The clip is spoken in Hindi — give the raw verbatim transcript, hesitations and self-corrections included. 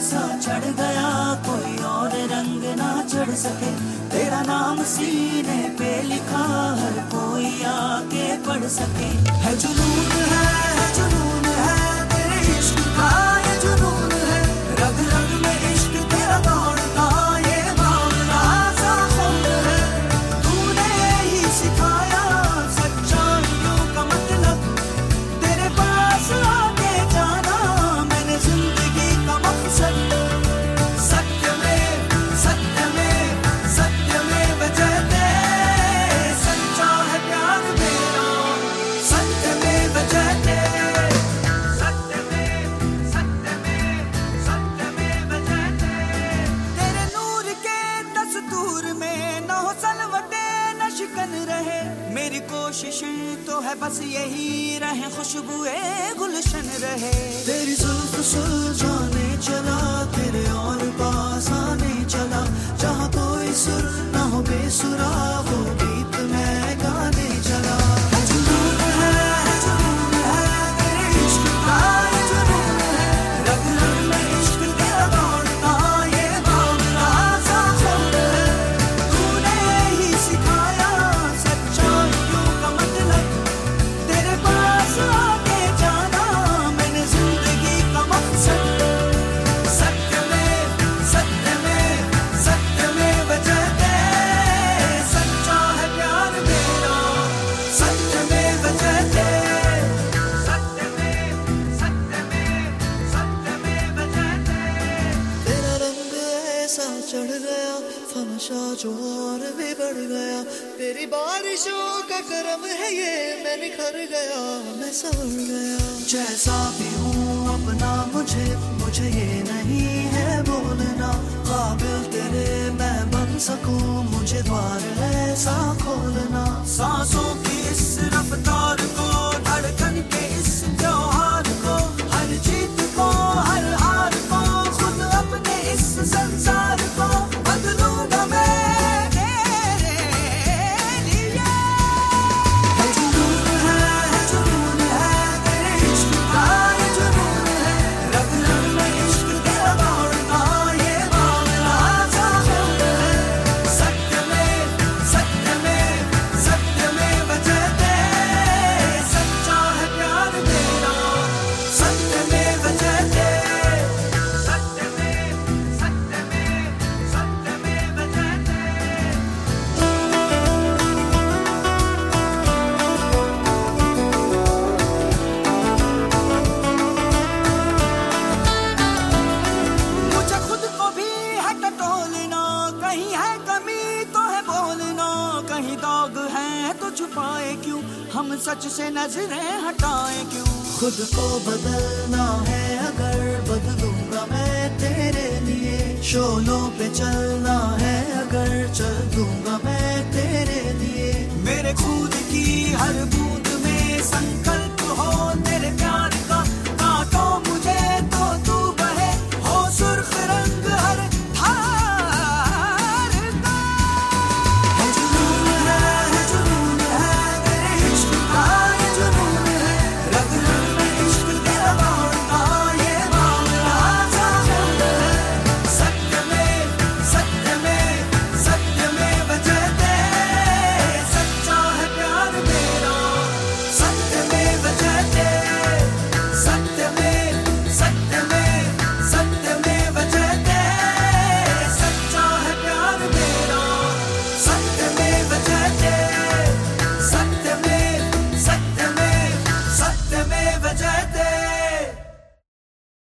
ऐसा चढ़ गया कोई और रंग ना चढ़ सके। तेरा नाम सीने पे लिखा हर कोई आके पढ़ सके। है जुनून है, है जुनून है तेरे इश्क का, ये जुनून है रग रग में इश्क तेरा दौड़ता ये बावला सा खून है। तूने ही सिखाया सच्चाइयों का मतलब, तेरे पास आके जाना मैंने जिंदगी का मकसद। सत्य में सत्य में सत्य में बजते सच्चा है प्यार मेरा, सत्य में बजते सत्य में सत्य में सत्य में बजते। तेरे नूर के दस्तूर में न हो सलवटे न शिकन रहे। मेरी कोशिश तो है बस यही रहे खुशबुए गुलशन रहे। तेरी जुल्फ सुलझाने चला तेरे और पास आने चला। जहाँ कोई सुर ना हो बेसुरा वो गीत मैं गाने चला। है जुनून है, है जुनून है तेरे इश्क का, ये जुनून है रग रग में इश्क तेरा दौड़ता ये बावला सा खून है। तूने ही सिखाया सच्चाइयों का मतलब, तेरे पास आके जाना मैंने जिंदगी का मकसद। सत्य में सत्य में सत्य में बजते सच्चा है प्यार मेरा, सत्य में बजते सत्य में सत्य में सत्य में बजते। तेरा रंग ऐसा चढ़ गया फमशा जो और भी बढ़ गया। तेरी बारिशों का करम है ये मैं निखर गया मैं संवर गया। जैसा भी हूँ अपना मुझे मुझे ये नहीं है बोलना। काबिल तेरे मैं बन सकूं मुझे द्वार ऐसा खोलना। सांसों की इस रफ्तार को धड़कन के इस त्योहार को, हर जीत को हर हार को, खुद अपने इस संसार को बदलूंगा मैं तेरे लिए। है जुनून है, है जुनून है तेरे इश्क का, ये जुनून है रग रग में इश्क तेरा दौड़ता ये बावला सा खून है। सत्य में सत्य में सत्य में बजते सच्चा है प्यार मेरा, सत्य में बजते सत्य में सत्य में सत्य में बजते। मुझे खुद को भी है टटोलना, कहीं है कमी तो है बोलना। कहीं दाग है तो छुपाए क्यों, हम सच से नजरें हटाए क्यों। खुद को बदलना है अगर बदलूंगा मैं तेरे लिए। शोलों पे चलना है